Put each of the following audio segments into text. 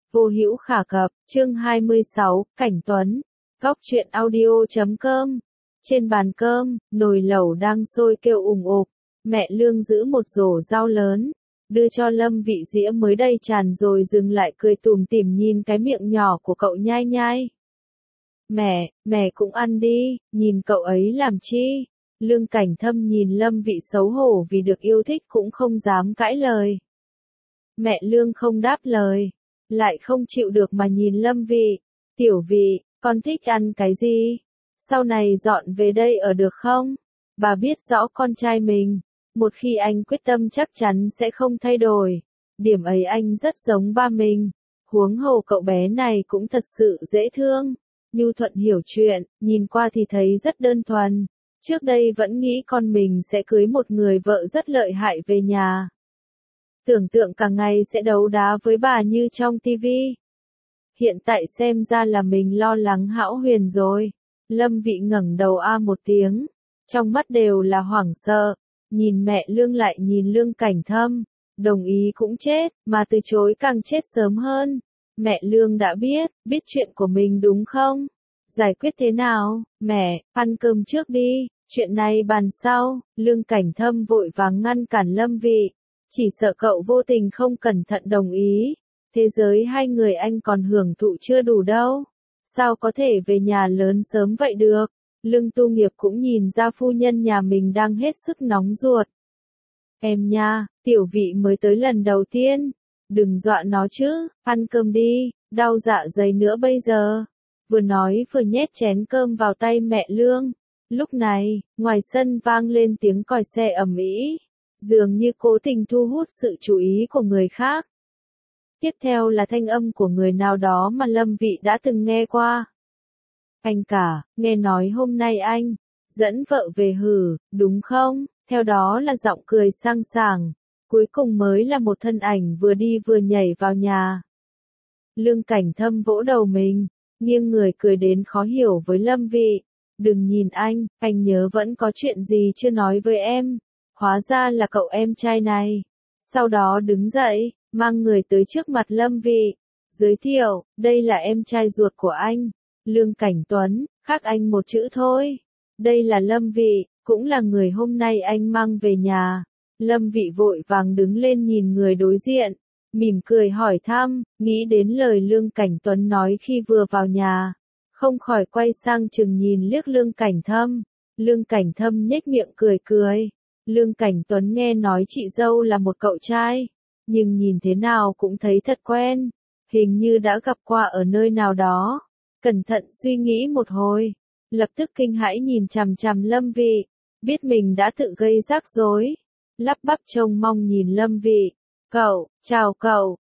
Vô hữu khả cập, chương 26, Cảnh Tuấn. Góc truyện audio.com. Trên bàn cơm, nồi lẩu đang sôi kêu ùng ục. Mẹ Lương giữ một rổ rau lớn, đưa cho Lâm Vị dĩa mới đầy tràn rồi dừng lại cười tủm tỉm nhìn cái miệng nhỏ của cậu nhai nhai. Mẹ cũng ăn đi, nhìn cậu ấy làm chi? Lương Cảnh Thâm nhìn Lâm Vị xấu hổ vì được yêu thích cũng không dám cãi lời. Mẹ Lương không đáp lời, lại không chịu được mà nhìn Lâm Vị. Tiểu Vị, con thích ăn cái gì? Sau này dọn về đây ở được không? Bà biết rõ con trai mình, một khi anh quyết tâm chắc chắn sẽ không thay đổi. Điểm ấy anh rất giống ba mình. Huống hồ cậu bé này cũng thật sự dễ thương, nhu thuận hiểu chuyện, nhìn qua thì thấy rất đơn thuần. Trước đây vẫn nghĩ con mình sẽ cưới một người vợ rất lợi hại về nhà. Tưởng tượng cả ngày sẽ đấu đá với bà như trong tivi. Hiện tại xem ra là mình lo lắng hão huyền rồi. Lâm Vị ngẩng đầu một tiếng, trong mắt đều là hoảng sợ, nhìn mẹ Lương lại nhìn Lương Cảnh Thâm, đồng ý cũng chết, mà từ chối càng chết sớm hơn. Mẹ Lương đã biết chuyện của mình đúng không? Giải quyết thế nào? Mẹ, ăn cơm trước đi, chuyện này bàn sau. Lương Cảnh Thâm vội vàng ngăn cản Lâm Vị, chỉ sợ cậu vô tình không cẩn thận đồng ý. Thế giới hai người anh còn hưởng thụ chưa đủ đâu. Sao có thể về nhà lớn sớm vậy được? Lương Tu Nghiệp cũng nhìn ra phu nhân nhà mình đang hết sức nóng ruột. Em nha, Tiểu Vị mới tới lần đầu tiên. Đừng dọa nó chứ, ăn cơm đi, đau dạ dày nữa bây giờ. Vừa nói vừa nhét chén cơm vào tay mẹ Lương. Lúc này, ngoài sân vang lên tiếng còi xe ầm ĩ, dường như cố tình thu hút sự chú ý của người khác. Tiếp theo là thanh âm của người nào đó mà Lâm Vị đã từng nghe qua. Anh cả, nghe nói hôm nay anh dẫn vợ về hử, đúng không? Theo đó là giọng cười sang sảng, cuối cùng mới là một thân ảnh vừa đi vừa nhảy vào nhà. Lương Cảnh Thâm vỗ đầu mình, nghiêng người cười đến khó hiểu với Lâm Vị. Đừng nhìn anh nhớ vẫn có chuyện gì chưa nói với em. Hóa ra là cậu em trai này. Sau đó đứng dậy, mang người tới trước mặt Lâm Vị, giới thiệu, đây là em trai ruột của anh, Lương Cảnh Tuấn, khác anh một chữ thôi. Đây là Lâm Vị, cũng là người hôm nay anh mang về nhà. Lâm Vị vội vàng đứng lên nhìn người đối diện, mỉm cười hỏi thăm, nghĩ đến lời Lương Cảnh Tuấn nói khi vừa vào nhà, không khỏi quay sang chừng nhìn liếc Lương Cảnh Thâm. Lương Cảnh Thâm nhếch miệng cười. Lương Cảnh Tuấn nghe nói chị dâu là một cậu trai, nhưng nhìn thế nào cũng thấy thật quen, hình như đã gặp qua ở nơi nào đó. Cẩn thận suy nghĩ một hồi, lập tức kinh hãi nhìn chằm chằm Lâm Vị, biết mình đã tự gây rắc rối, lắp bắp trông mong nhìn Lâm Vị. Chào cậu,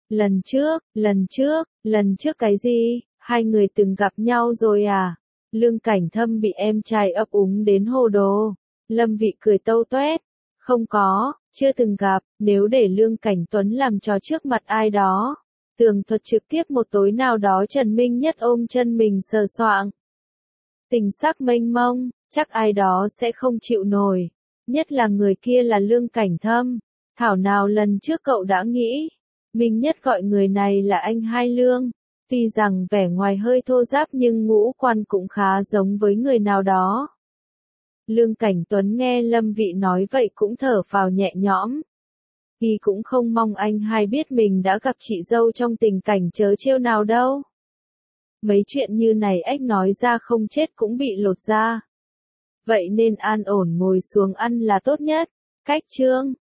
lần trước cái gì, hai người từng gặp nhau rồi à? Lương Cảnh Thâm bị em trai ấp úng đến hồ đồ. Lâm Vị cười tâu toét, không có, chưa từng gặp. Nếu để Lương Cảnh Tuấn làm trò trước mặt ai đó, tường thuật trực tiếp một tối nào đó Trần Minh Nhất ôm chân mình sờ soạng, tình sắc mênh mông, chắc ai đó sẽ không chịu nổi. Nhất là người kia là Lương Cảnh Thâm. Thảo nào lần trước cậu đã nghĩ, Minh Nhất gọi người này là anh hai Lương. Tuy rằng vẻ ngoài hơi thô ráp nhưng ngũ quan cũng khá giống với người nào đó. Lương Cảnh Tuấn nghe Lâm Vị nói vậy cũng thở phào nhẹ nhõm. Y cũng không mong anh hai biết mình đã gặp chị dâu trong tình cảnh trớ trêu nào đâu. Mấy chuyện như này ếch nói ra không chết cũng bị lột da. Vậy nên an ổn ngồi xuống ăn là tốt nhất. Cách chương